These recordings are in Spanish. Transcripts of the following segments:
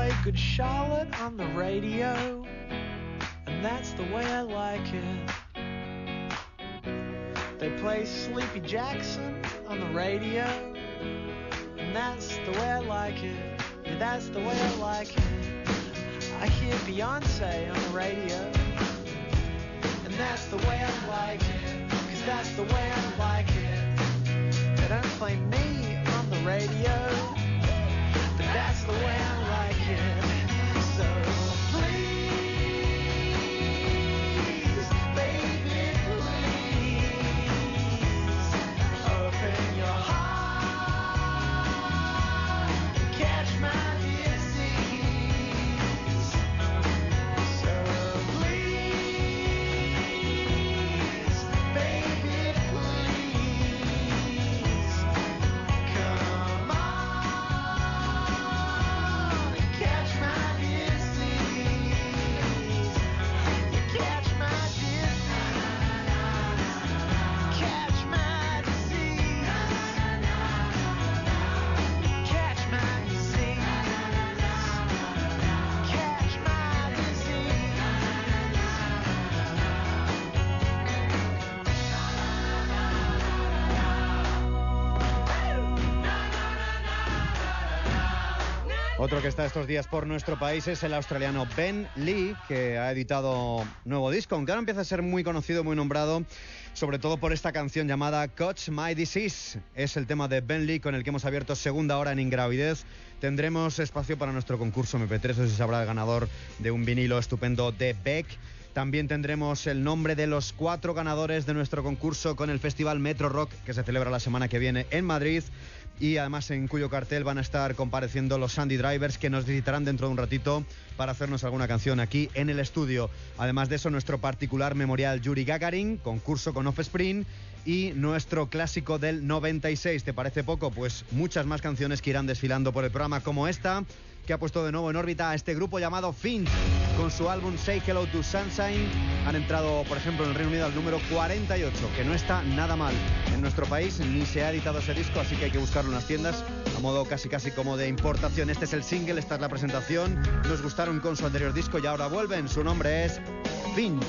play Good Charlotte on the radio, and that's the way I like it. They play Sleepy Jackson on the radio, and that's the way I like it. Yeah, that's the way I like it. I hear Beyonce on the radio, and that's the way I like it. 'Cause that's the way I like it. They don't play me on the radio, but that's the way I like it. So please, baby, please, open your heart, catch my disease. So please, baby, please, come on and catch my disease. Catch my disease. Catch my disease. Catch my disease. Catch my disease. Otro que está estos días por nuestro país es el australiano Ben Lee, que ha editado nuevo disco, aunque ahora empieza a ser muy conocido, muy nombrado, sobre todo por esta canción llamada Catch My Disease. Es el tema de Ben Lee con el que hemos abierto segunda hora en Ingravidez. Tendremos espacio para nuestro concurso MP3, eso sí sabrá el ganador de un vinilo estupendo de Beck. También tendremos el nombre de los 4 ganadores de nuestro concurso con el Festival Metro Rock, que se celebra la semana que viene en Madrid, y además en cuyo cartel van a estar compareciendo los Sandy Drivers, que nos visitarán dentro de un ratito para hacernos alguna canción aquí en el estudio. Además de eso, nuestro particular memorial Yuri Gagarin, concurso con Offspring, y nuestro clásico del 96. ¿Te parece poco? Pues muchas más canciones que irán desfilando por el programa, como esta, que ha puesto de nuevo en órbita a este grupo llamado Finch con su álbum Say Hello to Sunshine. Han entrado, por ejemplo, en el Reino Unido al número 48, que no está nada mal. En nuestro país ni se ha editado ese disco, así que hay que buscarlo en las tiendas a modo casi como de importación. Este es el single, esta es la presentación. Nos gustaron con su anterior disco y ahora vuelven. Su nombre es Finch.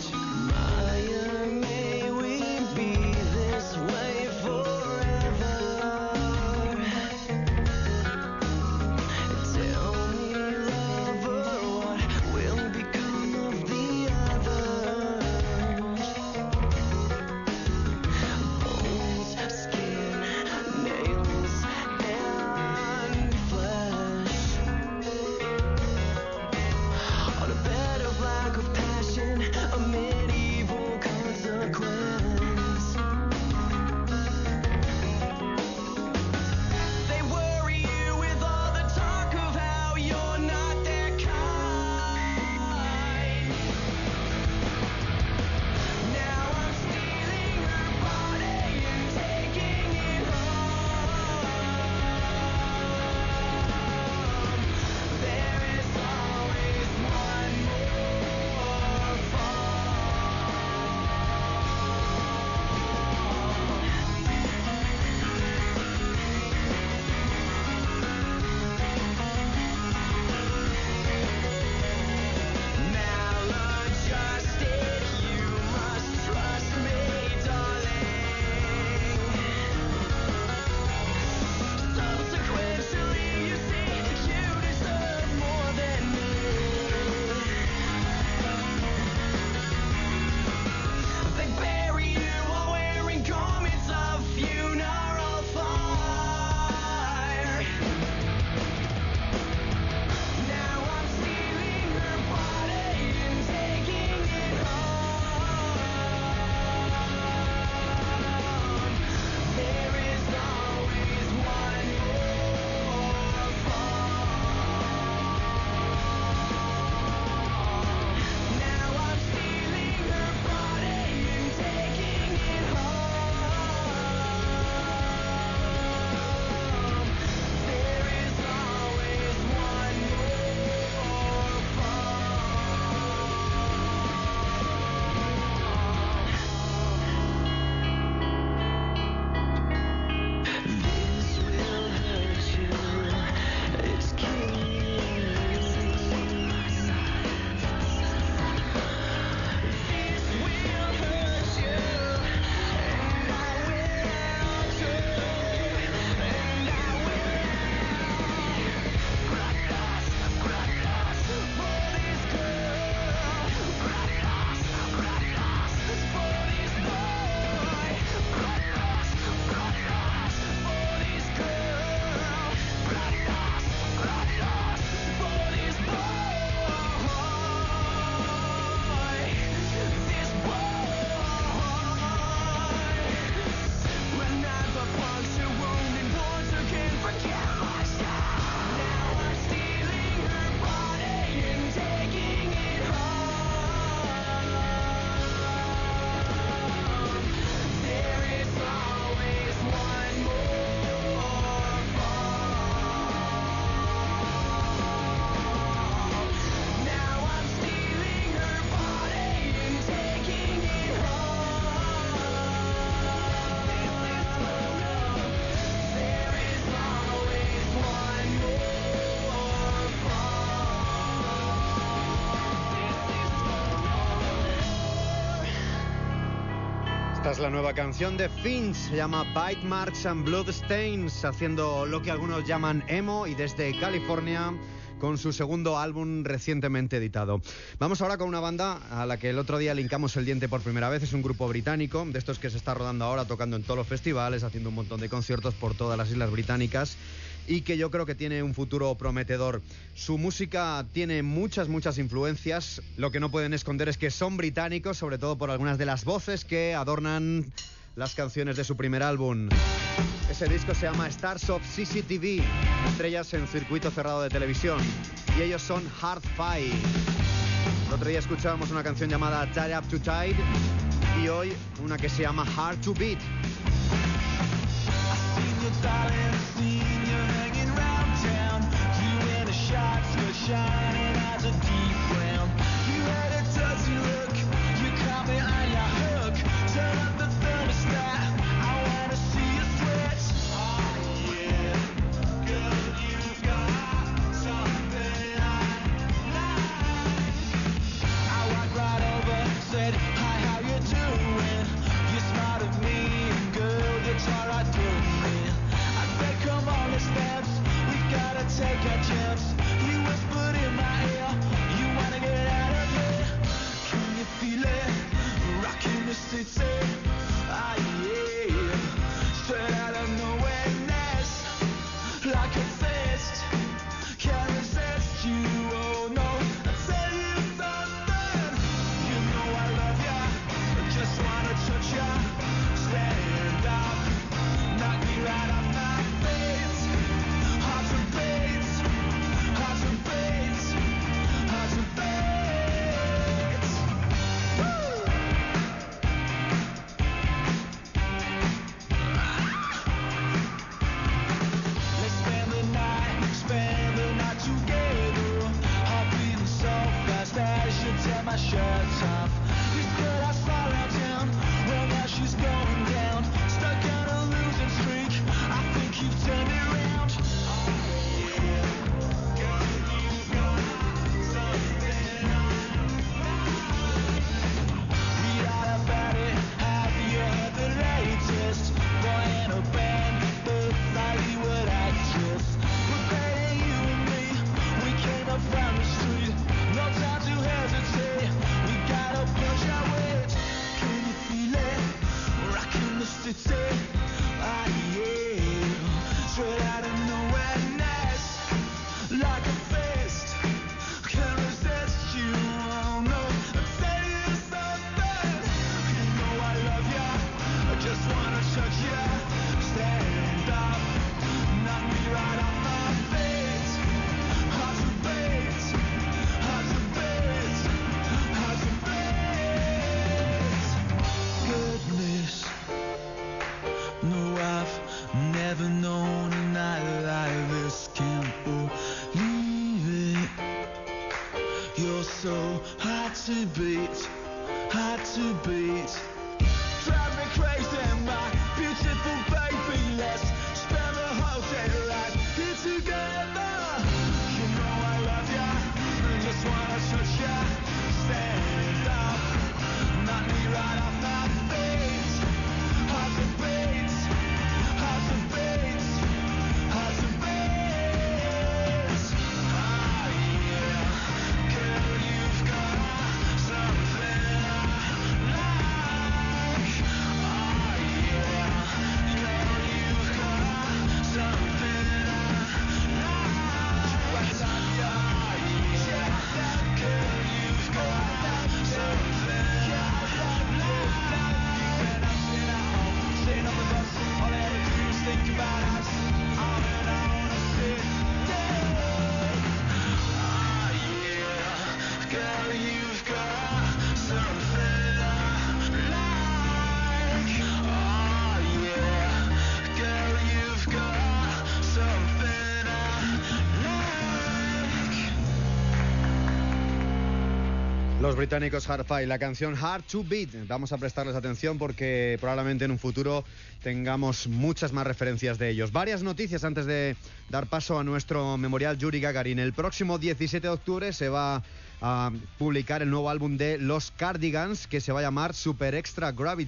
A medieval Esta es la nueva canción de Finch, se llama Bite Marks and Bloodstains, haciendo lo que algunos llaman emo y desde California con su segundo álbum recientemente editado. Vamos ahora con una banda a la que el otro día le hincamos el diente por primera vez. Es un grupo británico, de estos que se está rodando ahora, tocando en todos los festivales, haciendo un montón de conciertos por todas las islas británicas y que yo creo que tiene un futuro prometedor. Su música tiene muchas influencias. Lo que no pueden esconder es que son británicos, sobre todo por algunas de las voces que adornan las canciones de su primer álbum. Ese disco se llama Stars of CCTV, estrellas en circuito cerrado de televisión, y ellos son Hard Fight. El otro día escuchábamos una canción llamada Tied Up to Tide y hoy una que se llama Hard to Beat. Los británicos Hard Fight, la canción Hard to Beat. Vamos a prestarles atención porque probablemente en un futuro tengamos muchas más referencias de ellos. Varias noticias antes de dar paso a nuestro memorial Yuri Gagarin. El próximo 17 de octubre se va a publicar el nuevo álbum de Los Cardigans, que se va a llamar Super Extra Gravity.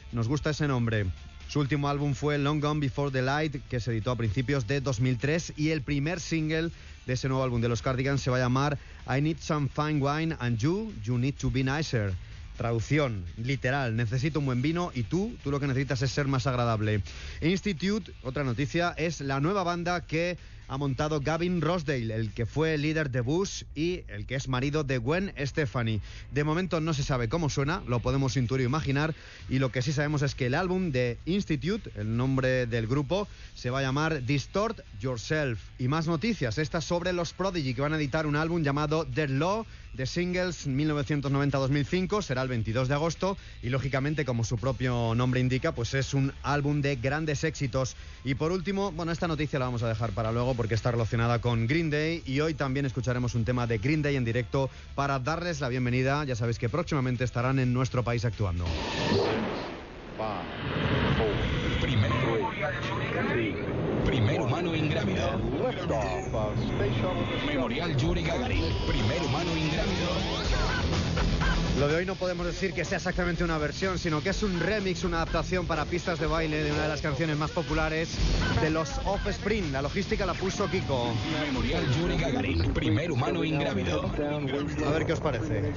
nos gusta ese nombre. Su último álbum fue Long Gone Before the Light, que se editó a principios de 2003, y el primer single de ese nuevo álbum de los Cardigans se va a llamar I Need Some Fine Wine and You Need to Be Nicer. Traducción literal, necesito un buen vino y tú lo que necesitas es ser más agradable. Institute, otra noticia, es la nueva banda que ha montado Gavin Rossdale, el que fue líder de Bush y el que es marido de Gwen Stefani. De momento no se sabe cómo suena, lo podemos intuir o imaginar, y lo que sí sabemos es que el álbum de Institute, el nombre del grupo, se va a llamar Distort Yourself. Y más noticias, estas sobre los Prodigy, que van a editar un álbum llamado Dead Law, de singles 1990-2005, será el 22 de agosto, y lógicamente, como su propio nombre indica, pues es un álbum de grandes éxitos. Y por último, bueno, esta noticia la vamos a dejar para luego porque está relacionada con Green Day, y hoy también escucharemos un tema de Green Day en directo para darles la bienvenida. Ya sabéis que próximamente estarán en nuestro país actuando. Primer humano ingrávido. Memorial Yuri Gagarin, primer humano ingrávido. Lo de hoy no podemos decir que sea exactamente una versión, sino que es un remix, una adaptación para pistas de baile de una de las canciones más populares de los Offspring. La logística la puso Kiko. Memorial Yuri Gagarin, primer humano ingrávido. A ver qué os parece.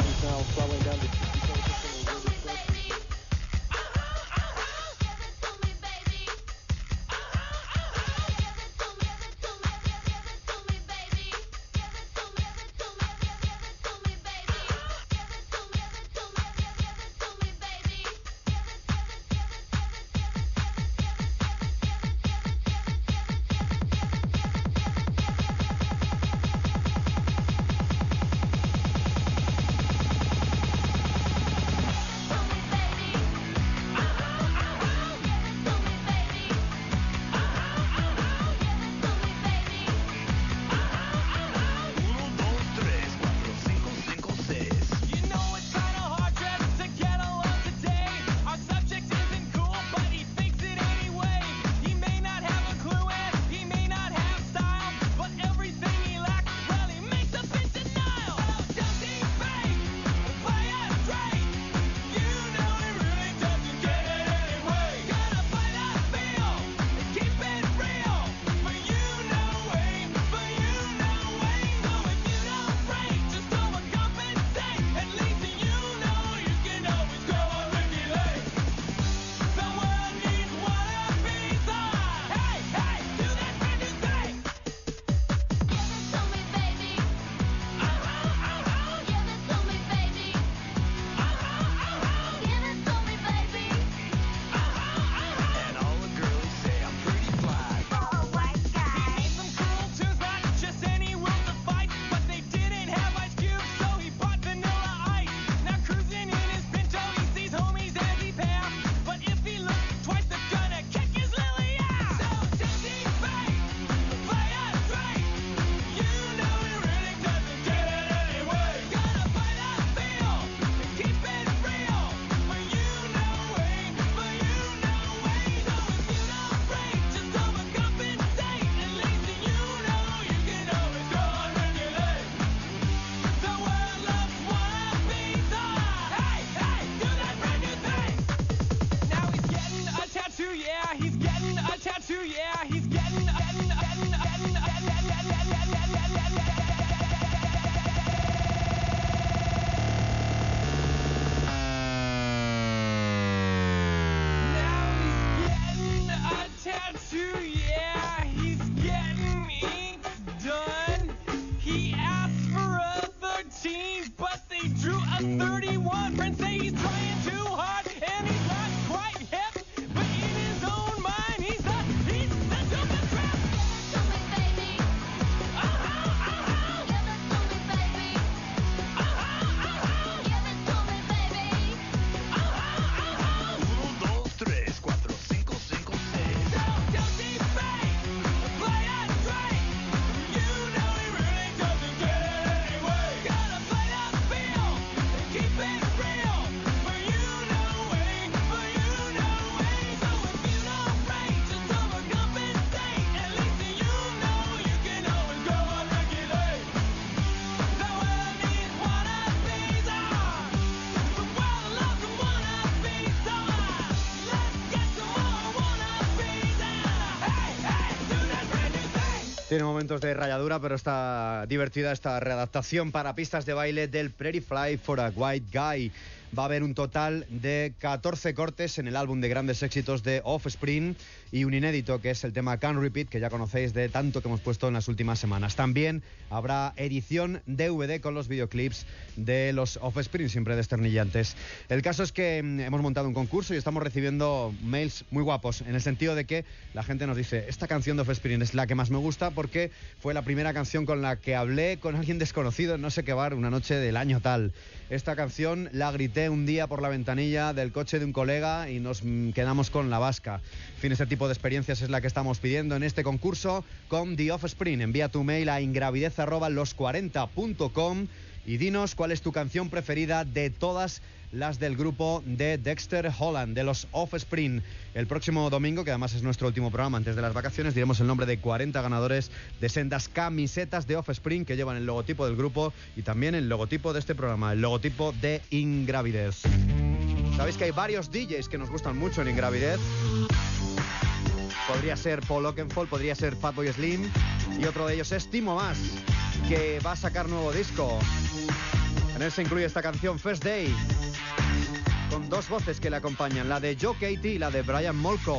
Tiene momentos de rayadura, pero está divertida esta readaptación para pistas de baile del Pretty Fly for a White Guy. Va a haber un total de 14 cortes en el álbum de grandes éxitos de Offspring y un inédito que es el tema Can't Repeat, que ya conocéis de tanto que hemos puesto en las últimas semanas. También habrá edición DVD con los videoclips de los Offspring, siempre desternillantes. El caso es que hemos montado un concurso y estamos recibiendo mails muy guapos, en el sentido de que la gente nos dice: esta canción de Offspring es la que más me gusta porque fue la primera canción con la que hablé con alguien desconocido en no sé qué bar una noche del año tal. Esta canción la grité un día por la ventanilla del coche de un colega y nos quedamos con la vasca. En fin, este tipo de experiencias es la que estamos pidiendo en este concurso con The Offspring. Envía tu mail a ingravidez@los40.com y dinos cuál es tu canción preferida de todas las del grupo de Dexter Holland, de los Offspring. El próximo domingo, que además es nuestro último programa antes de las vacaciones, diremos el nombre de 40 ganadores de sendas camisetas de Offspring que llevan el logotipo del grupo y también el logotipo de este programa, el logotipo de Ingravidez. Sabéis que hay varios DJs que nos gustan mucho en Ingravidez. Podría ser Paul Oakenfold, podría ser Fatboy Slim, y otro de ellos es Timo Maas, que va a sacar nuevo disco. En él se incluye esta canción First Day, con dos voces que le acompañan, la de Joe Katie y la de Brian Molko.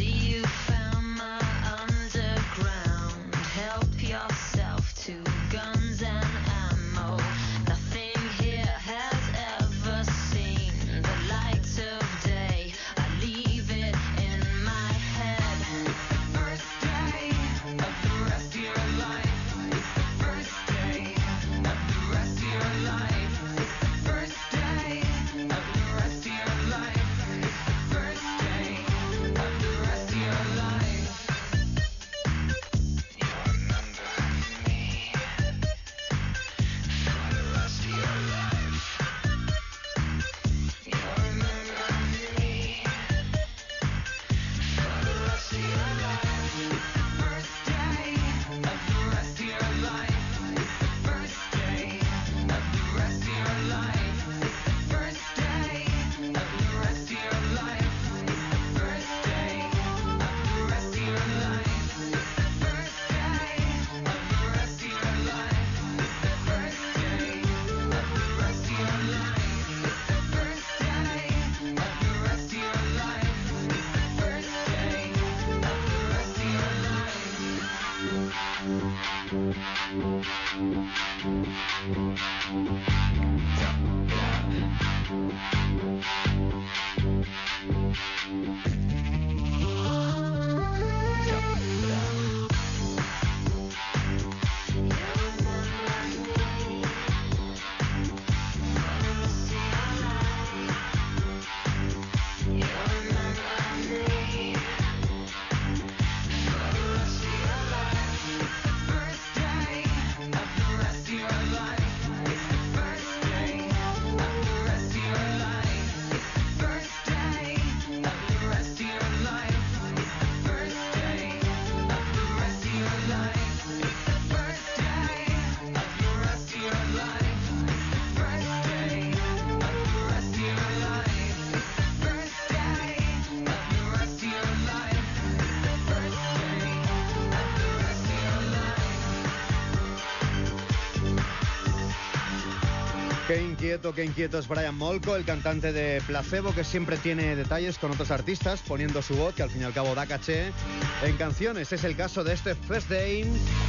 Qué inquieto es Brian Molko, el cantante de Placebo, que siempre tiene detalles con otros artistas, poniendo su voz, que al fin y al cabo da caché en canciones. Es el caso de este First Day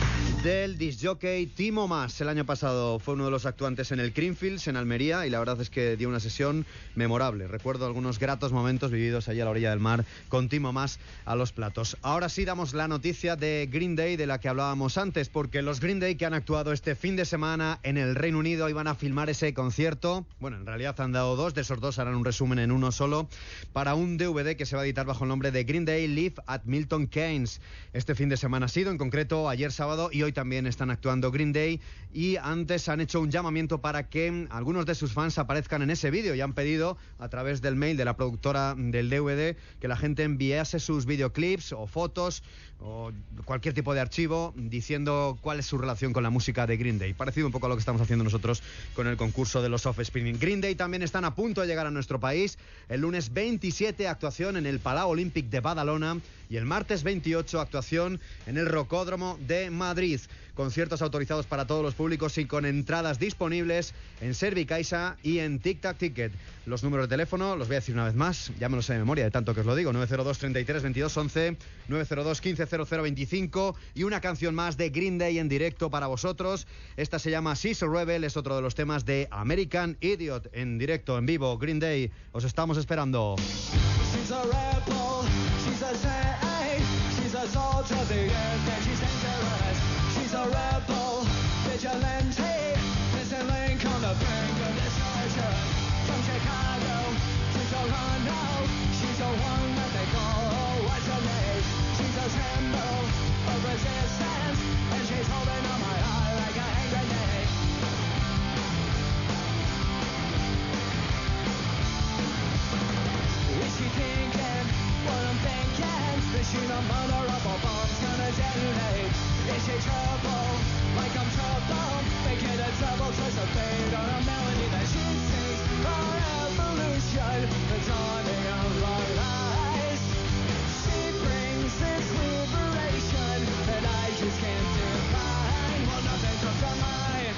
del discjockey Timo Maas. El año pasado fue uno de los actuantes en el Creamfields, en Almería, y la verdad es que dio una sesión memorable. Recuerdo algunos gratos momentos vividos allí a la orilla del mar con Timo Maas a los platos. Ahora sí damos la noticia de Green Day, de la que hablábamos antes, porque los Green Day que han actuado este fin de semana en el Reino Unido iban a filmar ese concierto. Bueno, en realidad han dado dos, de esos dos harán un resumen en uno solo, para un DVD que se va a editar bajo el nombre de Green Day Live at Milton Keynes. Este fin de semana ha sido, en concreto ayer sábado, y hoy también están actuando Green Day, y antes han hecho un llamamiento para que algunos de sus fans aparezcan en ese vídeo, y han pedido a través del mail de la productora del DVD que la gente enviase sus videoclips o fotos o cualquier tipo de archivo diciendo cuál es su relación con la música de Green Day, parecido un poco a lo que estamos haciendo nosotros con el concurso de los Offspring. Green Day también están a punto de llegar a nuestro país. El lunes 27 actuación en el Palau Olímpic de Badalona y el martes 28 actuación en el Rocódromo de Madrid. Madrid. Conciertos autorizados para todos los públicos y con entradas disponibles en Servicaixa y en Tic Tac Ticket. Los números de teléfono los voy a decir una vez más, ya me los sé de memoria de tanto que os lo digo: 902 33 22 11, 902 15 00 25 y una canción más de Green Day en directo para vosotros. Esta se llama She's a Rebel, es otro de los temas de American Idiot en directo, en vivo. Green Day, os estamos esperando. She's a rebel, she's a saint, she's a salt of the earth and she's dangerous. She's a rebel, vigilante, missing link on the brink of destruction. From Chicago to Toronto, she's the one that they call what's her name. She's a symbol of resistance and she's holding on my heart like a hand grenade. Is she thinking what I'm thinking? Is she the mother of a bomb's gonna detonate? Is she trouble like I'm trouble? Making a double twist of fate on a melody that she sings for evolution, the dawning of our lives. She brings this liberation that I just can't define. Well, nothing comes to mind.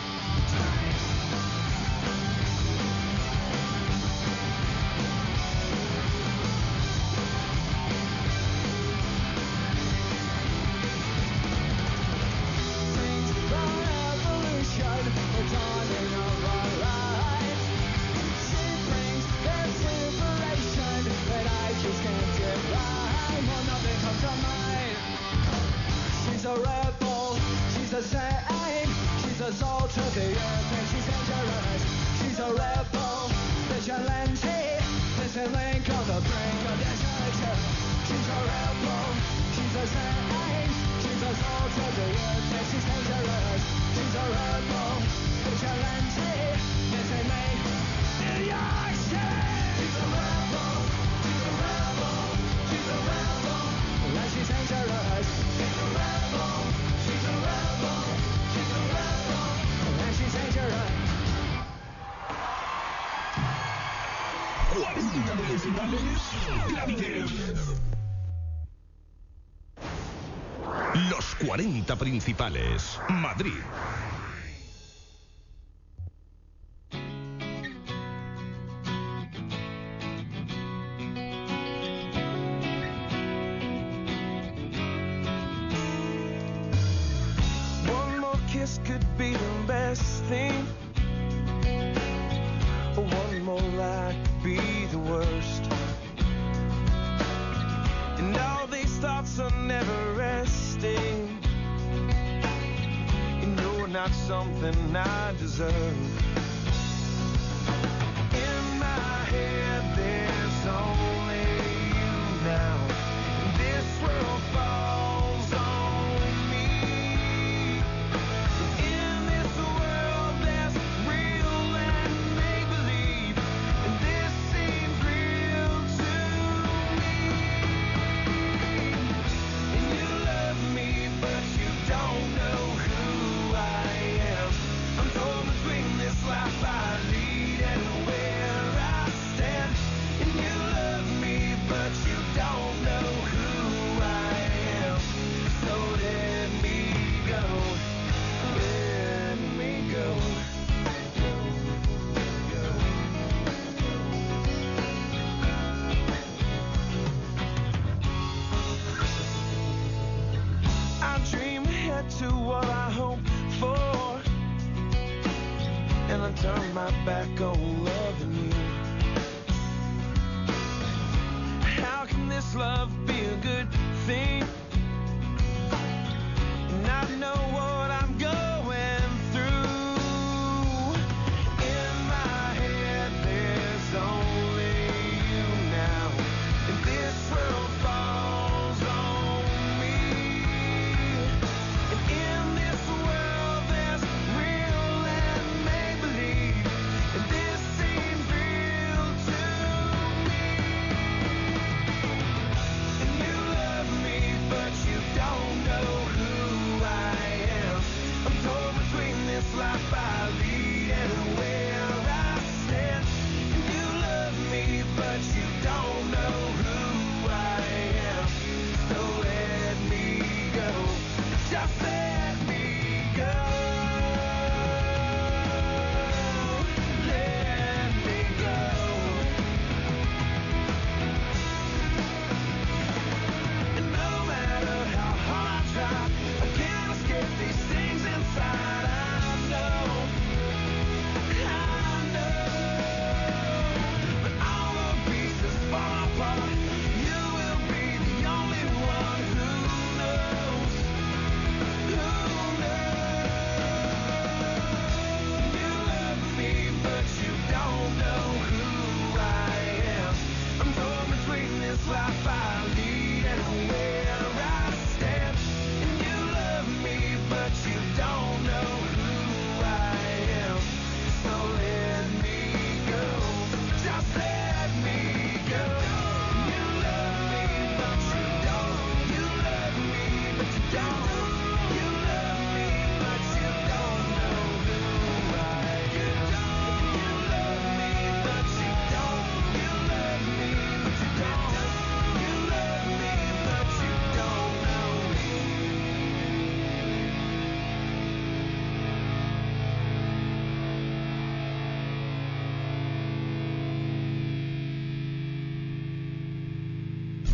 She's a rebel, she's a saint, she's a salt of the earth and she's dangerous. She's a rebel, vigilante, missing link on the brink of destruction. She's a rebel, she's a saint, she's a salt of the earth and she's dangerous. She's a rebel, vigilante, missing link in your shade. She's a rebel, she's a rebel, she's a rebel, and she's dangerous. She's a rebel, she's a rebel, she's a rebel, and she's dangerous. 40 principales grávidos. Los 40 principales. Madrid. One more kiss could be the best thing. One more lie could be the worst. And all these thoughts are never resting. And you're not something I deserve. In my head there's only you now. And this world falls on me. In this world there's real and make-believe. And this seems real to me. And you love me, but you don't know who I am. I'm torn between this life I lead and where I stand. And you love me, but you don't know who I am. So let me go. Let me go. I dream ahead to what I hope for, and I turn my back on loving you. How can this love be a good thing? And I know what I'm going through. In my head there's only you now. And this world falls on me. And in this world there's real and make-believe. And this seems real to me.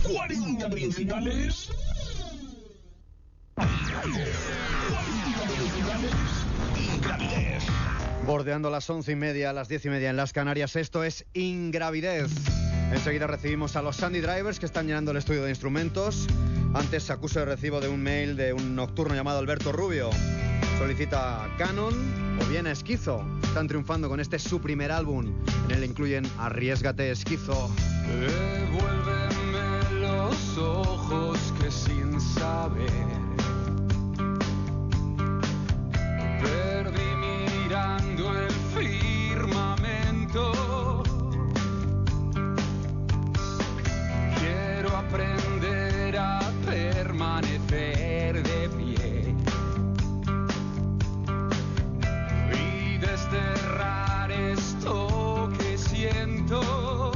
40 principales. 40 principales. Ingravidez. Bordeando las 11:30, las 10:30 en las Canarias, esto es Ingravidez. Enseguida recibimos a los Sandy Drivers que están llenando el estudio de instrumentos. Antes acuso de recibo de un mail de un nocturno llamado Alberto Rubio. Solicita Canon o bien Esquizo. Están triunfando con este su primer álbum. En él incluyen Arriésgate, Esquizo. Devuélveme los ojos que sin saber perdí mirando el firmamento. Quiero aprender a permanecer de pie y desterrar esto que siento.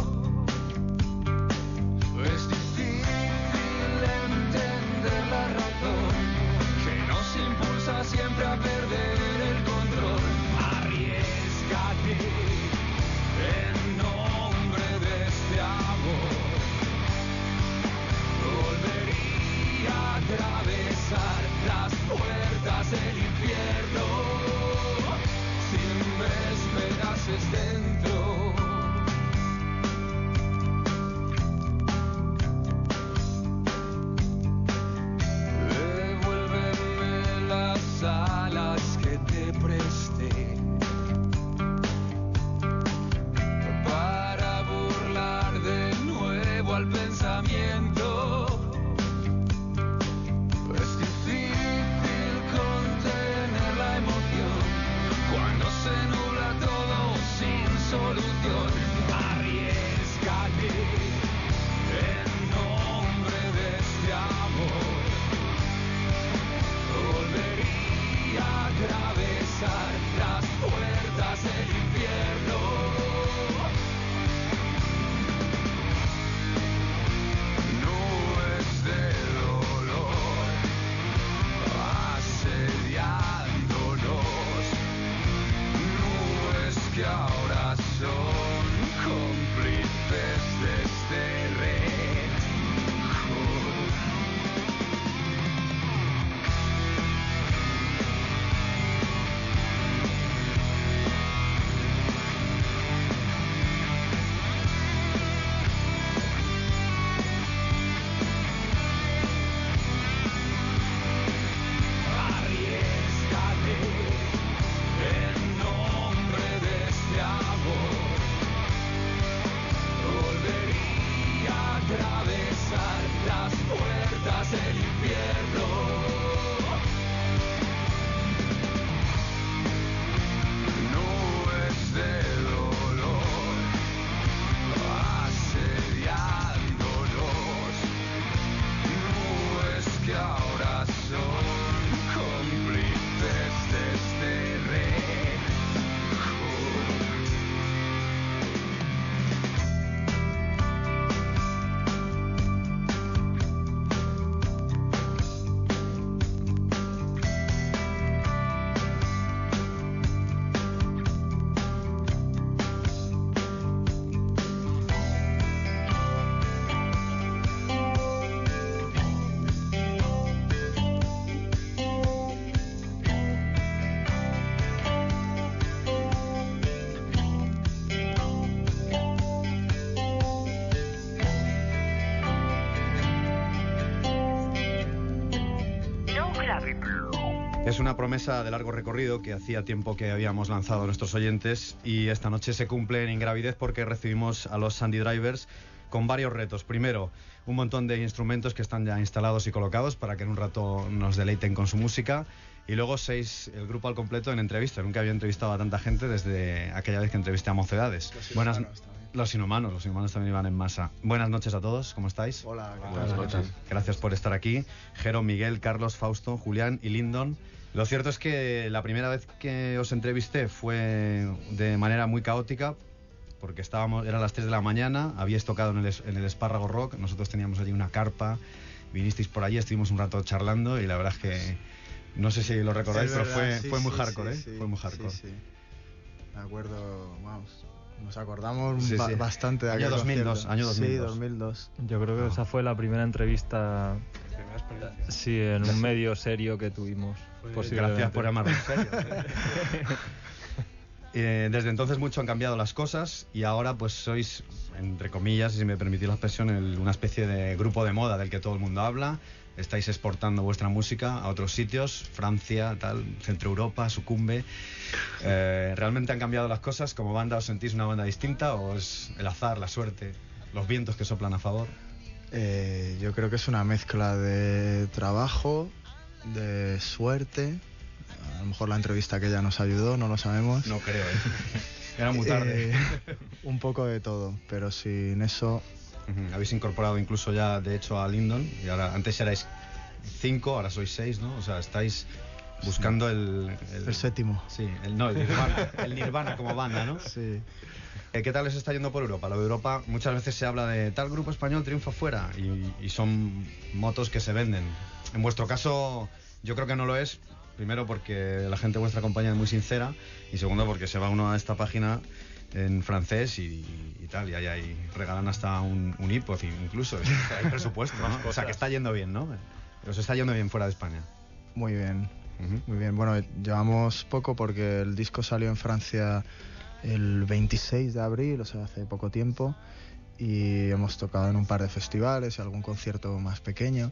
Es difícil entender la razón que nos impulsa siempre a perder el control. Arriésgate en nombre de este amor. Volvería a atravesar las puertas del infierno sin despedaces dentro. Devuélveme las alas que te presté para burlar de nuevo al pensamiento. Es difícil contener la emoción cuando se nubla todo sin solución. Arriésgate en nombre de este amor. Volvería a atravesar las puertas del infierno. Nubes de dolor asediándonos, nubes que ahora son cómplices de este rejo. Arriésgate en nombre de este amor. Volvería a atravesar las puertas del infierno. Nubes de dolor asediándonos, nubes que ahora son cómplices de este rejo. Es una promesa de largo recorrido que hacía tiempo que habíamos lanzado a nuestros oyentes y esta noche se cumple en Ingravidez porque recibimos a los Sandy Drivers con varios retos. Primero, un montón de instrumentos que están ya instalados y colocados para que en un rato nos deleiten con su música. Y luego 6, el grupo al completo en entrevista. Nunca había entrevistado a tanta gente desde aquella vez que entrevisté a Mocedades. Los inhumanos también iban en masa. Buenas noches a todos, ¿cómo estáis? Hola, buenas noches. Gracias por estar aquí. Jero, Miguel, Carlos, Fausto, Julián y Lyndon. Lo cierto es que la primera vez que os entrevisté fue de manera muy caótica, porque eran las 3 de la mañana, habíais tocado en el Espárrago Rock, nosotros teníamos allí una carpa, vinisteis por allí, estuvimos un rato charlando y la verdad es que, no sé si lo recordáis, pero fue muy hardcore, ¿eh? Fue muy hardcore. Sí. Me acuerdo, vamos, Nos acordamos Sí, sí. bastante de Año aquel 2002, concierto. año 2002. Sí, 2002. Yo creo que esa fue la primera entrevista, Primera experiencia. sí, en un medio serio que tuvimos. posiblemente. Gracias por llamarlo en serio. Desde entonces mucho han cambiado las cosas y ahora pues sois, entre comillas, si me permitís la expresión, una especie de grupo de moda del que todo el mundo habla. Estáis exportando vuestra música a otros sitios, Francia, tal, Centro Europa, Sucumbe. ¿Realmente han cambiado las cosas? ¿Como banda os sentís una banda distinta o es el azar, la suerte, los vientos que soplan a favor? Yo creo que es una mezcla de trabajo, de suerte. A lo mejor la entrevista que ella nos ayudó, no lo sabemos. No creo, Era muy tarde. Un poco de todo, pero sin eso... Habéis incorporado incluso ya, de hecho, a Lyndon, y ahora antes erais 5, ahora sois 6, ¿no? O sea, estáis buscando el séptimo. Sí, el Nirvana como banda, ¿no? Sí. ¿Qué tal les está yendo por Europa? Lo de Europa muchas veces se habla de tal grupo español triunfa fuera y son motos que se venden. En vuestro caso, yo creo que no lo es. Primero porque la gente de vuestra compañía es muy sincera y segundo porque se va uno a esta página en francés y tal, y ahí regalan hasta un iPod incluso, hay presupuesto, ¿no? O sea que está yendo bien, ¿no? Os está yendo bien fuera de España. Muy bien, muy bien. Bueno, llevamos poco porque el disco salió en Francia el 26 de abril, o sea, hace poco tiempo, y hemos tocado en un par de festivales y algún concierto más pequeño,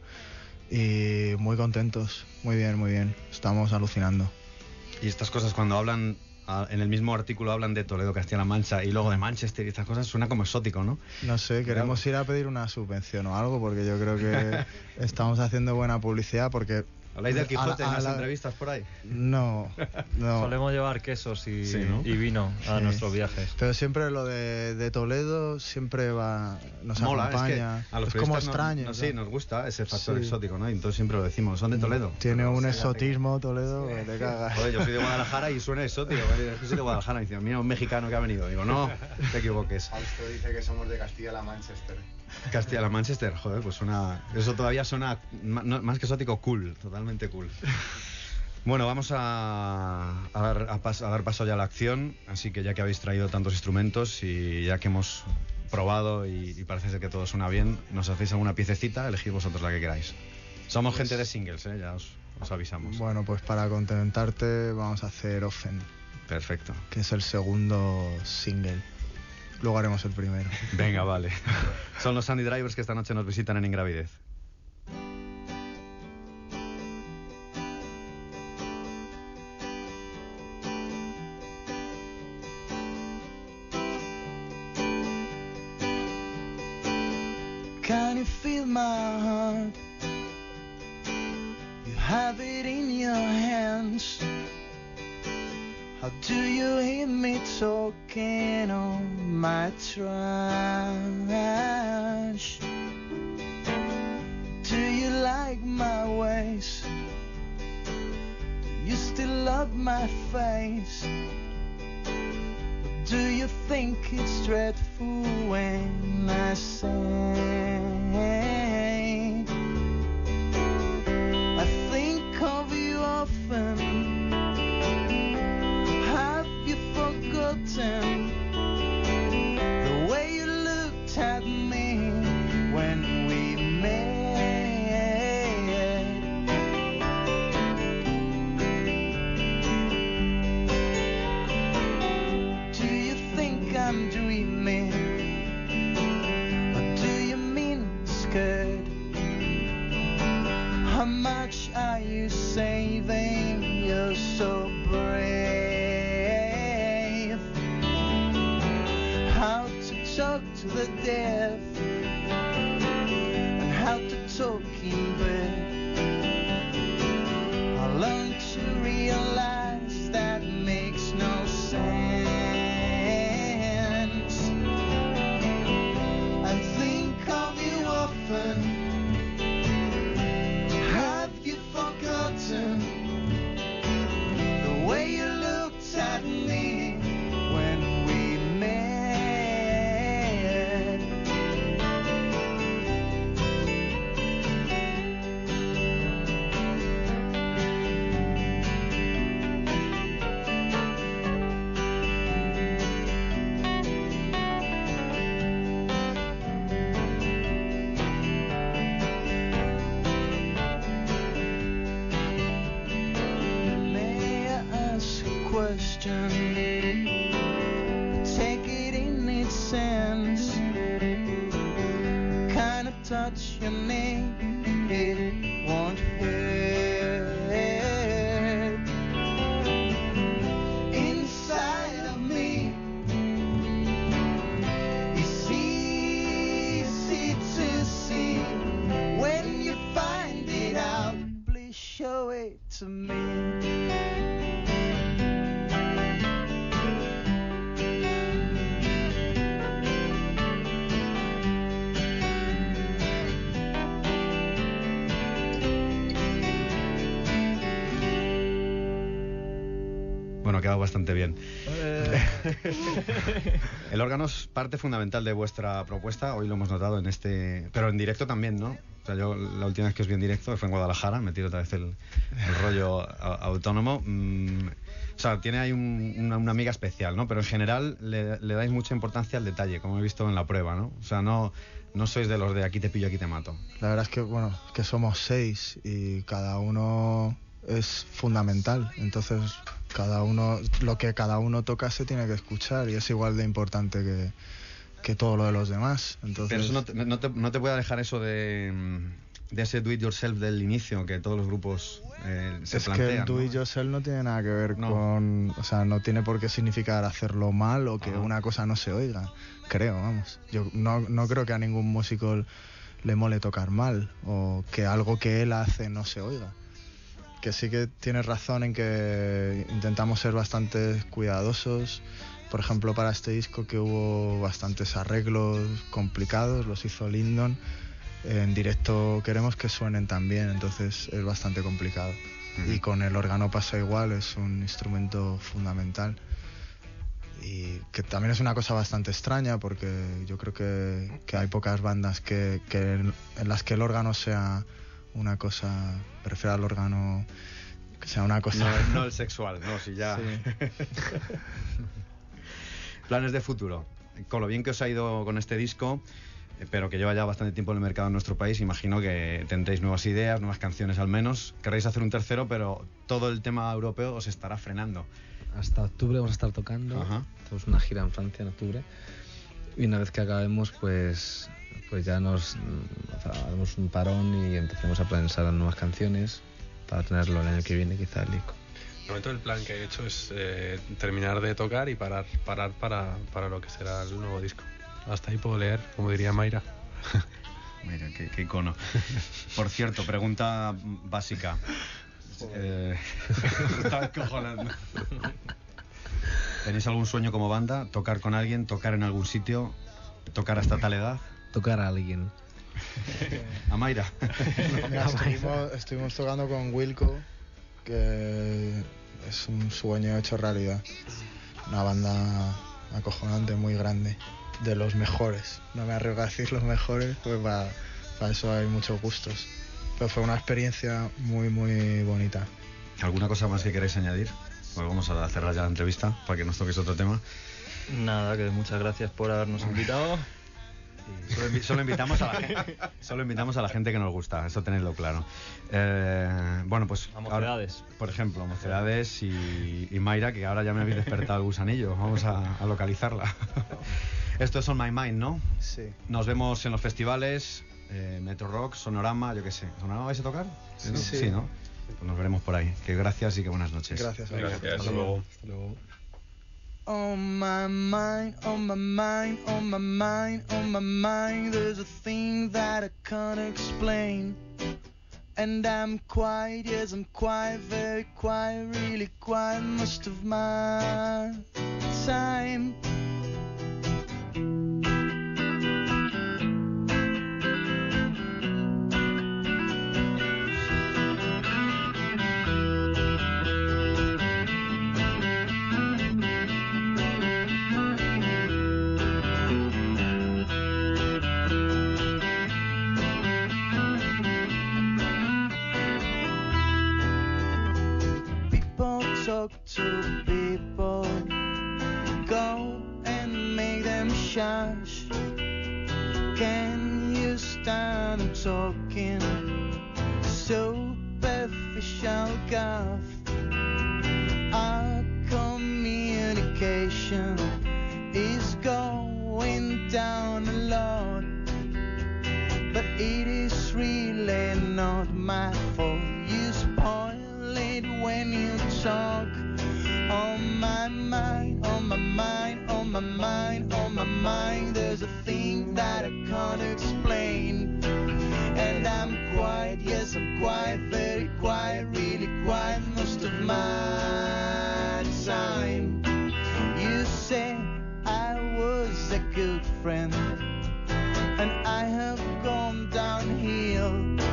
y muy contentos, muy bien, estamos alucinando. Y estas cosas cuando hablan... En el mismo artículo hablan de Toledo, Castilla-La Mancha y luego de Manchester y estas cosas, suena como exótico, ¿no? No sé, queremos ir a pedir una subvención o algo porque yo creo que estamos haciendo buena publicidad porque... ¿Habláis del Quijote en las entrevistas por ahí? No. Solemos llevar quesos y, sí, ¿no? y vino a nuestros viajes. Pero siempre lo de Toledo siempre nos acompaña. Es que a los como extraño. Sí, nos gusta ese factor exótico, ¿no? Y entonces siempre lo decimos, son de Toledo. Tiene un exotismo Toledo que te cagas. Joder, yo soy de Guadalajara y suena exótico. Yo soy de Guadalajara y dicen, mira, un mexicano que ha venido. Digo, no, te equivoques. Fausto dice que somos de Castilla-La Manchester. Castilla-La Manchester, joder, pues suena... Eso todavía suena más que exótico, cool, totalmente cool. Bueno, vamos a dar paso ya a la acción, así que ya que habéis traído tantos instrumentos y ya que hemos probado y parece ser que todo suena bien, nos hacéis alguna piececita, elegid vosotros la que queráis. Somos gente de singles, ya os avisamos. Bueno, pues para contentarte vamos a hacer Offen. Perfecto. Que es el segundo single. Luego haremos el primero. Venga, vale. Son los Sandy Drivers que esta noche nos visitan en Ingravidez. Can you feel my heart? You have it in your hands. How do you hear me talking on my trash? Do you like my ways? Do you still love my face? Do you think it's dreadful when I say I think of you often? The way you looked at me when we met. Do you think I'm dreaming? Or do you mean scared? How much are you saving? You're so brave. Talk to the deaf and how to talk in bed. I learned to realize that makes no sense. I think of you often. Have you forgotten the way you looked at me when we met? question. Take it in its sense. Kind of touch your name, it won't hurt. Inside of me, it's easy to see. When you find it out, please show it to me. Bueno, ha quedado bastante bien. El órgano es parte fundamental de vuestra propuesta, hoy lo hemos notado en este... Pero en directo también, ¿no? O sea, yo la última vez que os vi en directo fue en Guadalajara, me tiro otra vez el rollo autónomo. O sea, tiene ahí una amiga especial, ¿no? Pero en general le dais mucha importancia al detalle, como he visto en la prueba, ¿no? O sea, no sois de los de aquí te pillo, aquí te mato. La verdad es que, bueno, que somos 6 y cada uno es fundamental, entonces lo que cada uno toca se tiene que escuchar y es igual de importante que todo lo de los demás. Entonces... Pero eso no te puede alejar eso de ese do it yourself del inicio que todos los grupos se plantean. Es que el do it yourself no tiene nada que ver con... O sea, no tiene por qué significar hacerlo mal o que una cosa no se oiga, creo, vamos. Yo no creo que a ningún músico le mole tocar mal o que algo que él hace no se oiga. Que sí que tienes razón en que intentamos ser bastante cuidadosos. Por ejemplo, para este disco que hubo bastantes arreglos complicados, los hizo Lyndon. En directo queremos que suenen también, entonces es bastante complicado. Y con el órgano pasa igual, es un instrumento fundamental. Y que también es una cosa bastante extraña porque yo creo que hay pocas bandas en las que el órgano sea una cosa, prefiero al órgano que sea una cosa... No el sexual, no, si ya... Sí. Planes de futuro. Con lo bien que os ha ido con este disco, pero que lleva ya bastante tiempo en el mercado en nuestro país, imagino que tendréis nuevas ideas, nuevas canciones al menos. Querréis hacer un tercero, pero todo el tema europeo os estará frenando. Hasta octubre vamos a estar tocando. Ajá. Tenemos una gira en Francia en octubre. Y una vez que acabemos, pues ya haremos un parón y empecemos a pensar en nuevas canciones para tenerlo el año que viene, quizá el disco. De momento el plan que he hecho es terminar de tocar y parar para lo que será el nuevo disco. Hasta ahí puedo leer, como diría Mayra. Mira, qué icono. Por cierto, pregunta básica. Estaba escojonando. ¿Tenéis algún sueño como banda? ¿Tocar con alguien? ¿Tocar en algún sitio? ¿Tocar hasta tal edad? Tocar a alguien. ¿A Mayra? Mira, estuvimos tocando con Wilco, que es un sueño hecho realidad. Una banda acojonante, muy grande, de los mejores. No me arriesgo a decir los mejores, pues para eso hay muchos gustos. Pero fue una experiencia muy, muy bonita. ¿Alguna cosa más que queráis añadir? Pues vamos a cerrar ya la entrevista para que nos toques otro tema. Nada, que muchas gracias por habernos invitado. Solo invitamos a la gente que nos gusta, eso tenedlo claro. Bueno, pues a Mocedades, ahora, por ejemplo, Mocedades y Mayra, que ahora ya me habéis despertado el gusanillo. Vamos a localizarla. Esto es On My Mind, ¿no? Sí. Nos vemos en los festivales, Metro Rock, Sonorama, yo qué sé. ¿Sonorama vais a tocar? Sí, ¿no? Pues nos veremos por ahí. Que gracias y que buenas noches. Gracias. Hasta luego. On my mind, on my mind, on my mind, on my mind, there's a thing that I can't explain. And I'm quiet, yes, I'm quiet, very quiet, really quiet most of my time. Talk to people, go and make them shush. Can you stand talking superficial guff? I can't quiet, very quiet, really quiet most of my time. You say I was a good friend, and I have gone downhill.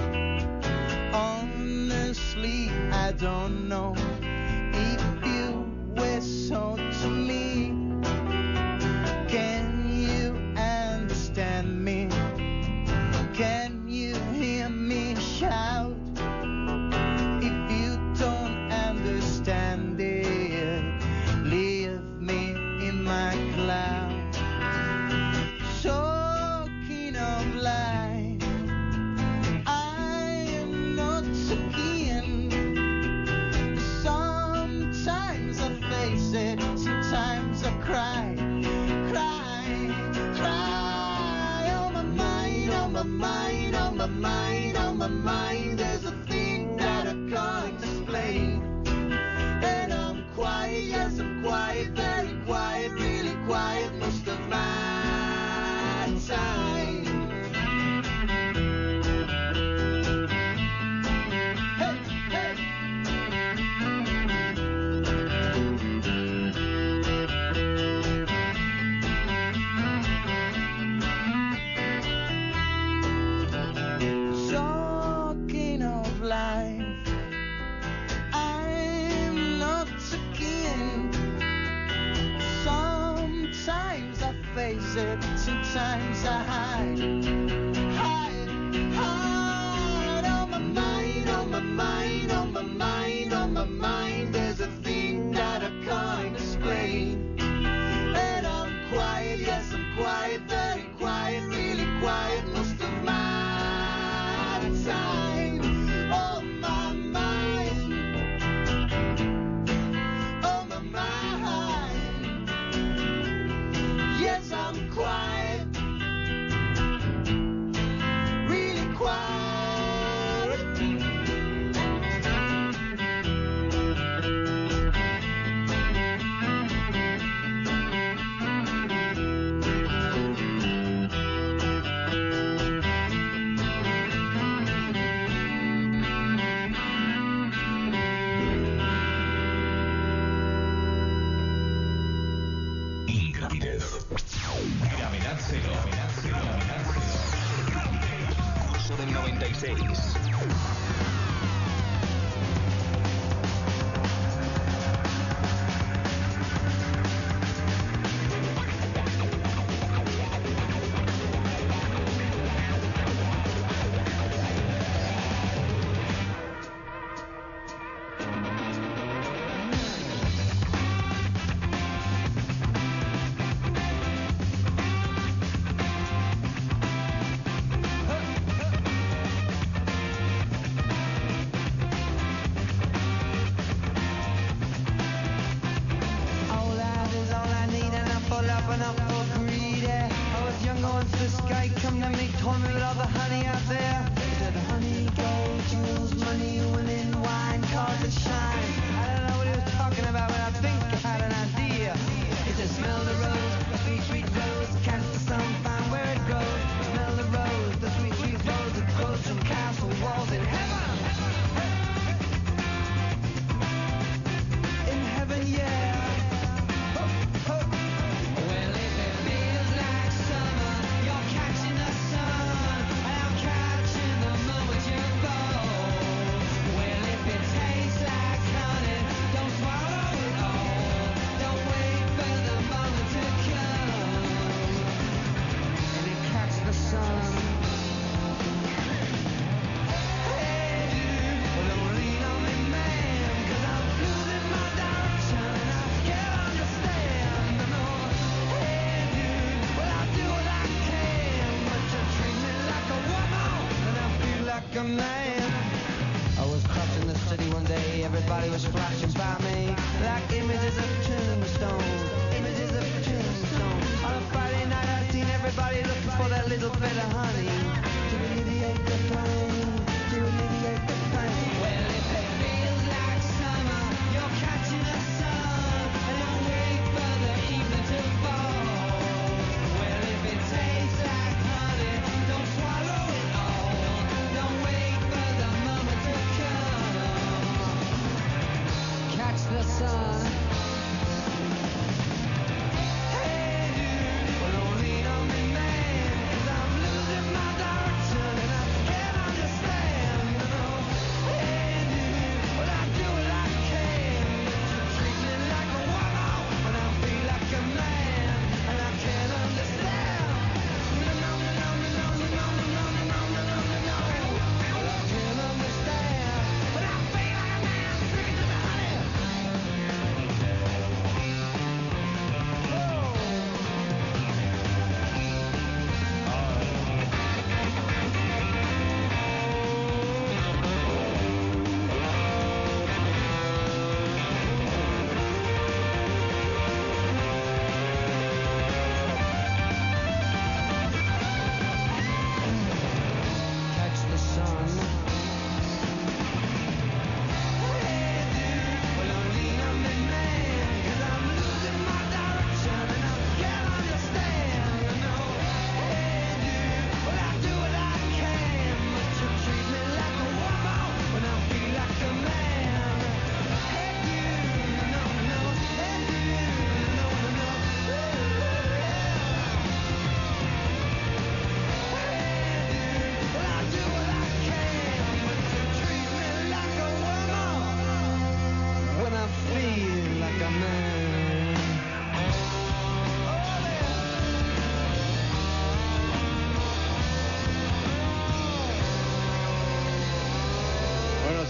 Honestly, I don't know if you were so to me. Can you understand me? Can you hear me shout? If you don't understand it, leave me in my cloud. Talking of life, I am not so keen. Sometimes I face it, sometimes I cry, cry, cry. On my mind, on my mind, on my mind, on my mind. There's a thing that I can't explain. And I'm quiet, yes I'm quiet, very quiet, really quiet most of my time. Hey, hey. Talking of life, I'm not so keen. Sometimes I face it, sometimes I hide, hide, hide. On my mind, on my mind, on my mind, on my mind. There's a thing that I can't explain. And I'm quiet, yes I'm quiet, very quiet, really quiet most of my time. On my mind, on my mind. Yes, I'm quiet, really quiet. Ingravidez. Gravedad cero. Curso del 96. All that is all I need, and I'm full up and up for greedy. I was younger once this guy come to me, told me about all the honey out there. He said honey, gold, jewels, money, women, wine, cars that shine. I don't know what he was talking about, but I think I had an idea. He said smell the rose, the sweet, sweet rose, catch the sun, find where it grows. Smell the rose, the sweet, sweet rose that grows from castle walls in heaven. In heaven, yeah. Well, if it feels like summer, you're catching the sun, and I'm catching the moment you fall. Well, if it tastes like honey, don't swallow it all. Don't wait for the moment to come. And it catch the sun. Hey, dude, well, don't lean on me, man, 'cause I'm losing my direction and I can't understand. No, hey, dude, well, I'll do what I can, but you treat me like a woman and I feel like a man. I was crossing the city one day, everybody was flashing by me like images of tombstones, images of tombstones. On a Friday night I seen everybody looking for that little bit of honey to alleviate the pain, to alleviate the pain. Well, if it feels like summer, you're catching the sun, and don't wait for the evening to fall. Well, if it tastes like honey, don't swallow it all. Don't wait for the moment to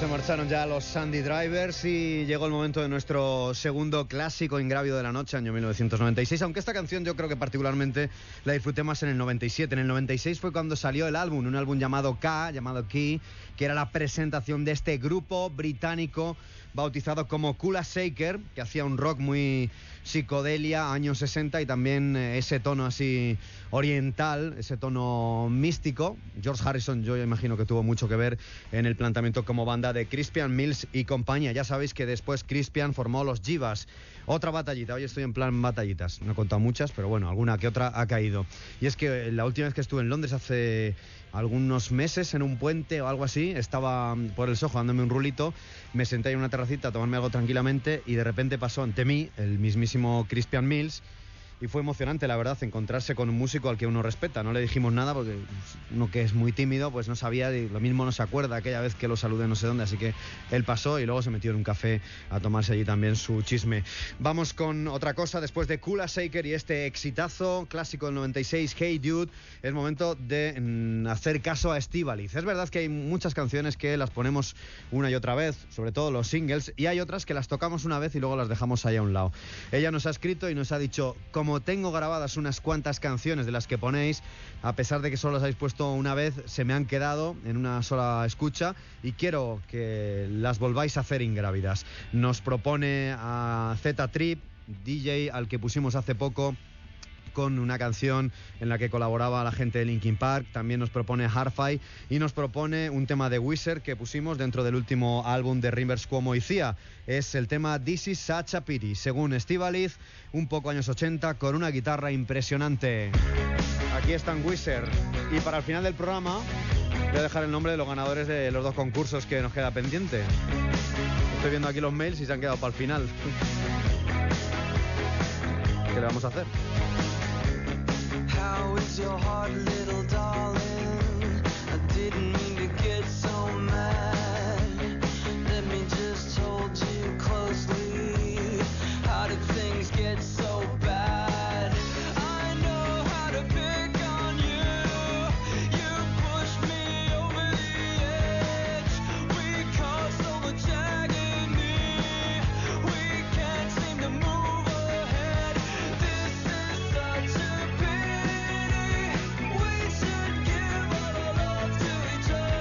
Se marcharon ya los Sandy Drivers y llegó el momento de nuestro segundo clásico ingrávido de la noche, año 1996, aunque esta canción yo creo que particularmente la disfruté más en el 97. En el 96 fue cuando salió el álbum, un álbum llamado Key, que era la presentación de este grupo británico bautizado como Kula Shaker, que hacía un rock muy psicodelia, años 60, y también ese tono así oriental, ese tono místico. George Harrison, yo imagino que tuvo mucho que ver en el planteamiento como banda de Crispian, Mills y compañía. Ya sabéis que después Crispian formó los Jivas. Otra batallita, hoy estoy en plan batallitas. No he contado muchas, pero bueno, alguna que otra ha caído. Y es que la última vez que estuve en Londres, hace algunos meses, en un puente o algo así, estaba por el Soho dándome un rulito, me senté ahí en una terracita a tomarme algo tranquilamente y de repente pasó ante mí el mismísimo Crispian Mills. Y fue emocionante, la verdad, encontrarse con un músico al que uno respeta. No le dijimos nada porque uno que es muy tímido, pues no sabía, y lo mismo no se acuerda aquella vez que lo saludé no sé dónde, así que él pasó y luego se metió en un café a tomarse allí también su chisme. Vamos con otra cosa, después de Kula Shaker y este exitazo clásico del 96, Hey Dude, es momento de hacer caso a Estíbaliz. Es verdad que hay muchas canciones que las ponemos una y otra vez, sobre todo los singles, y hay otras que las tocamos una vez y luego las dejamos ahí a un lado. Ella nos ha escrito y nos ha dicho: como tengo grabadas unas cuantas canciones de las que ponéis, a pesar de que solo las habéis puesto una vez, se me han quedado en una sola escucha y quiero que las volváis a hacer ingrávidas. Nos propone a Z-Trip, DJ al que pusimos hace poco con una canción en la que colaboraba la gente de Linkin Park. También nos propone Hardfire y nos propone un tema de Wizard que pusimos dentro del último álbum de Rivers Cuomo y Cia. Es el tema This Is Such a Pity, según Estíbaliz, un poco años 80 con una guitarra impresionante. Aquí están Wizard. Y para el final del programa voy a dejar el nombre de los ganadores de los dos concursos que nos queda pendiente. Estoy viendo aquí los mails y se han quedado para el final. ¿Qué le vamos a hacer? How is your heart, little darling? I didn't mean to get so mad. Let me just hold you closely. How did things get so bad? I know how to pick on you. You pushed me over the edge. We caused all the agony. We can't seem to move ahead. This is such a pity. We should give all our love to each other.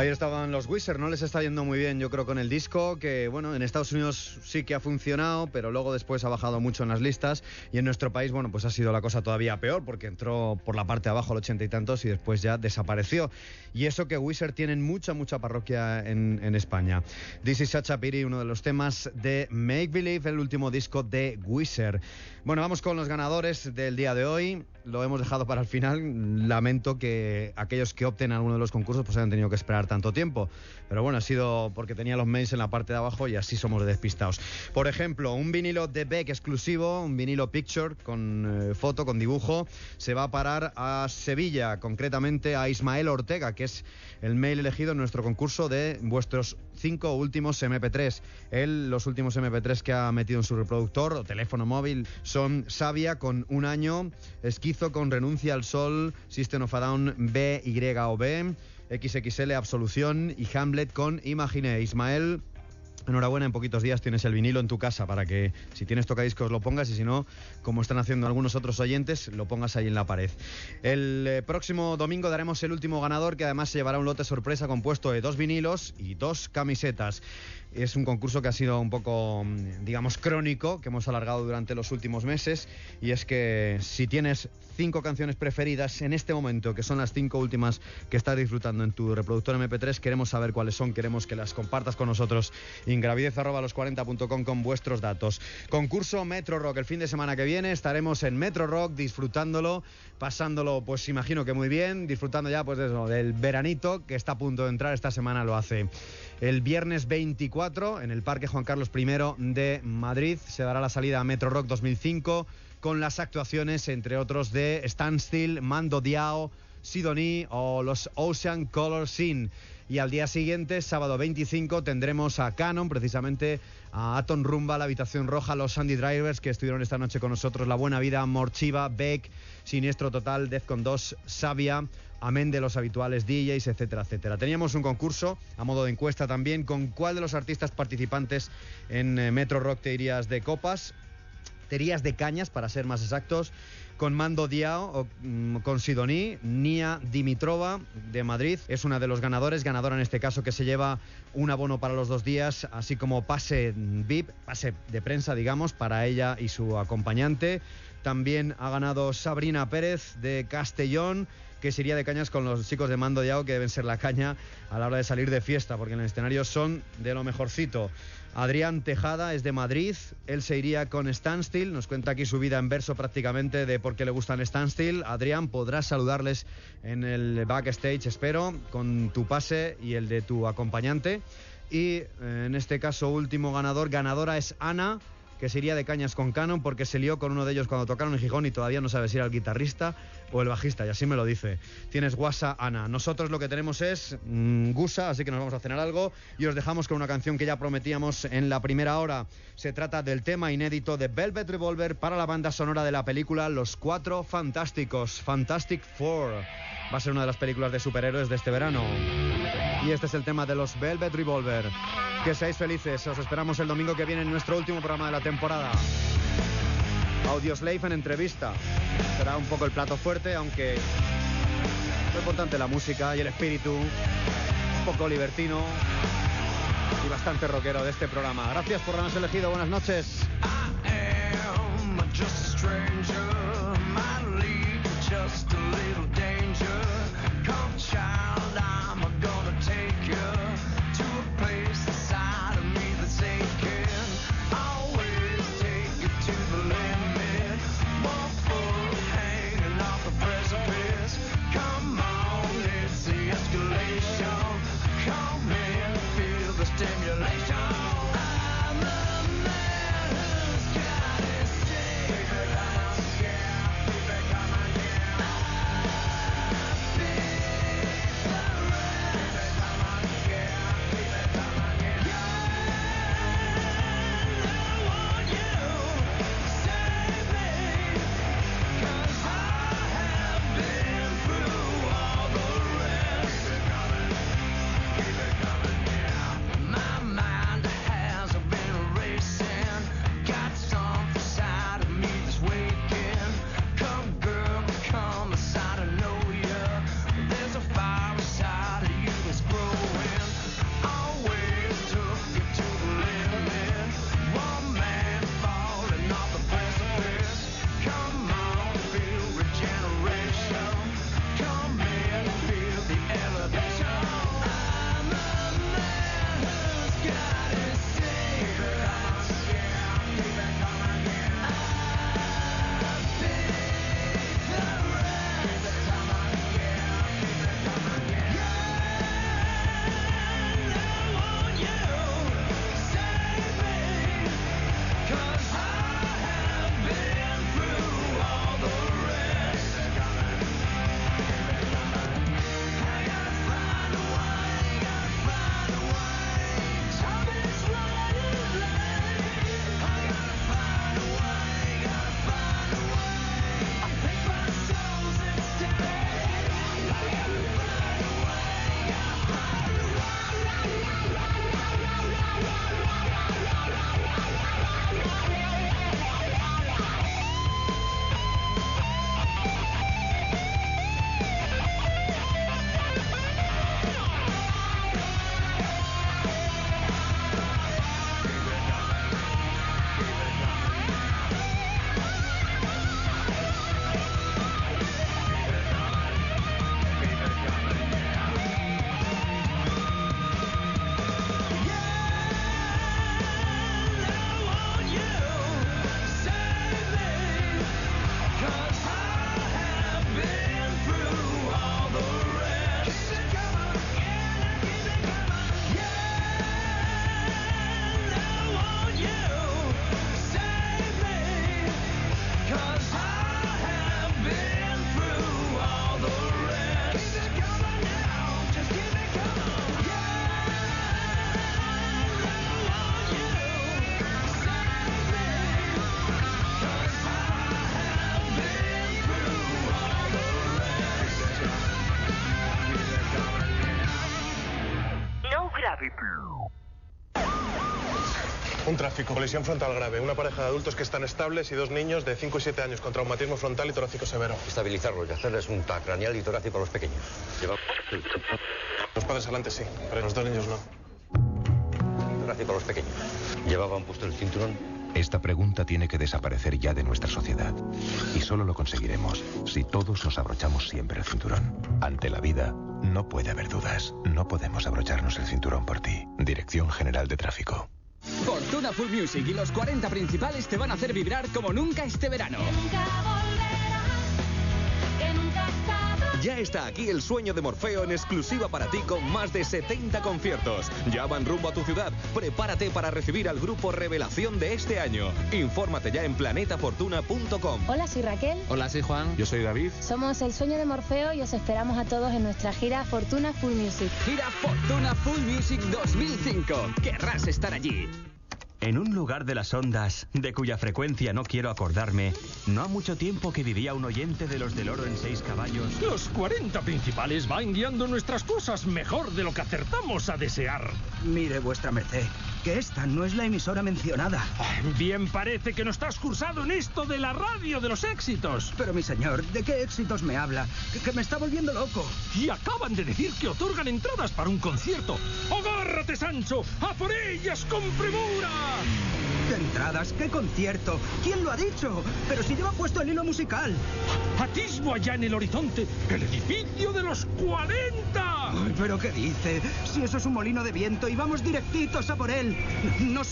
Ahí estaban los Weezer, no les está yendo muy bien, yo creo, con el disco, que bueno, en Estados Unidos sí que ha funcionado, pero luego después ha bajado mucho en las listas, y en nuestro país, bueno, pues ha sido la cosa todavía peor, porque entró por la parte de abajo al 80 y tantos y después ya desapareció. Y eso que Weezer tienen mucha parroquia en España. This is Such a Pity, uno de los temas de Make Believe, el último disco de Weezer. Bueno, vamos con los ganadores del día de hoy. Lo hemos dejado para el final. Lamento que aquellos que opten a alguno de los concursos pues hayan tenido que esperar tanto tiempo. Pero bueno, ha sido porque tenía los mails en la parte de abajo y así somos de despistados. Por ejemplo, un vinilo de Beck exclusivo, un vinilo Picture con foto, con dibujo, se va a parar a Sevilla, concretamente a Ismael Ortega, que es el mail elegido en nuestro concurso de vuestros 5 últimos MP3. Él, los últimos MP3 que ha metido en su reproductor o teléfono móvil son Sabia con Un año, Esquizo con Renuncia al sol, System of a Down BYOB, XXL Absolución y Hamlet con Imaginé. Ismael, enhorabuena, en poquitos días tienes el vinilo en tu casa para que si tienes tocadiscos lo pongas y si no, como están haciendo algunos otros oyentes, lo pongas ahí en la pared. El próximo domingo daremos el último ganador, que además se llevará un lote sorpresa compuesto de 2 vinilos y 2 camisetas. Es un concurso que ha sido un poco, digamos, crónico, que hemos alargado durante los últimos meses, y es que si tienes 5 canciones preferidas en este momento, que son las 5 últimas que estás disfrutando en tu reproductor MP3, queremos saber cuáles son, queremos que las compartas con nosotros. Ingravidez@los40.com con vuestros datos. Concurso Metro Rock. El fin de semana que viene estaremos en Metro Rock disfrutándolo, pasándolo, pues imagino que muy bien, disfrutando ya pues eso, del veranito que está a punto de entrar. Esta semana lo hace. El viernes 24, en el Parque Juan Carlos I de Madrid, se dará la salida a Metro Rock 2005 con las actuaciones, entre otros, de Standstill, Mando Diao, Sidonie o los Ocean Color Scene. Y al día siguiente, sábado 25, tendremos a Canon, precisamente a Atom Rumba, La Habitación Roja, los Sandy Drivers, que estuvieron esta noche con nosotros, La Buena Vida, Morchiva, Beck, Siniestro Total, Defcon 2, Sabia, amén de los habituales DJs, etcétera, etcétera. Teníamos un concurso a modo de encuesta también, con cuál de los artistas participantes en Metro Rock te irías de copas, te irías de cañas, para ser más exactos, con Mando Diao o con Sidonie. Nia Dimitrova de Madrid es una de los ganadora en este caso, que se lleva un abono para los 2 días, así como pase VIP, pase de prensa, digamos, para ella y su acompañante. También ha ganado Sabrina Pérez de Castellón, que se iría de cañas con los chicos de Mando Diao, que deben ser la caña a la hora de salir de fiesta, porque en el escenario son de lo mejorcito. Adrián Tejada es de Madrid, él se iría con Standstill, nos cuenta aquí su vida en verso prácticamente de por qué le gustan Standstill. Adrián, podrás saludarles en el backstage, espero, con tu pase y el de tu acompañante. Y en este caso, último ganadora es Ana, que se iría de cañas con Canon porque se lió con uno de ellos cuando tocaron en Gijón y todavía no sabe si era el guitarrista o el bajista, y así me lo dice. Tienes guasa, Ana. Nosotros lo que tenemos es gusa, así que nos vamos a cenar algo y os dejamos con una canción que ya prometíamos en la primera hora. Se trata del tema inédito de Velvet Revolver para la banda sonora de la película Los Cuatro Fantásticos, Fantastic Four. Va a ser una de las películas de superhéroes de este verano. Y este es el tema de los Velvet Revolver. Que seáis felices, os esperamos el domingo que viene en nuestro último programa de la temporada. Audioslave en entrevista. Será un poco el plato fuerte, aunque lo importante es la música y el espíritu, un poco libertino y bastante rockero de este programa. Gracias por habernos elegido, buenas noches. I'm the man who's got his stick. Un tráfico, colisión frontal grave, una pareja de adultos que están estables y 2 niños de 5 y 7 años con traumatismo frontal y torácico severo. Estabilizarlos y hacerles un TAC craneal y torácico a los pequeños. Los padres adelante sí, pero los 2 niños no. Torácico a los pequeños. ¿Llevaban puesto el cinturón? Esta pregunta tiene que desaparecer ya de nuestra sociedad. Y solo lo conseguiremos si todos nos abrochamos siempre el cinturón. Ante la vida, no puede haber dudas. No podemos abrocharnos el cinturón por ti. Dirección General de Tráfico. Fortuna Full Music y los 40 principales te van a hacer vibrar como nunca este verano. Ya está aquí el sueño de Morfeo en exclusiva para ti con más de 70 conciertos. Ya van rumbo a tu ciudad. Prepárate para recibir al grupo revelación de este año. Infórmate ya en planetafortuna.com. Hola, soy Raquel. Hola, soy Juan. Yo soy David. Somos el sueño de Morfeo y os esperamos a todos en nuestra gira Fortuna Full Music. Gira Fortuna Full Music 2005. Querrás estar allí. En un lugar de las ondas, de cuya frecuencia no quiero acordarme, no ha mucho tiempo que vivía un oyente de los del oro en 6 caballos. Los 40 principales van guiando nuestras cosas mejor de lo que acertamos a desear. Mire, vuestra merced, que esta no es la emisora mencionada. Bien parece que no estás cursado en esto de la radio de los éxitos. Pero mi señor, ¿de qué éxitos me habla? Que me está volviendo loco. Y acaban de decir que otorgan entradas para un concierto. ¡Agárrate, Sancho! ¡A por ellas con premura! ¿Qué entradas? ¿Qué concierto? ¿Quién lo ha dicho? Pero si lleva puesto el hilo musical. Atisbo allá en el horizonte el edificio de los 40. Ay, ¿pero qué dice? Si eso es un molino de viento y vamos directitos a por él. No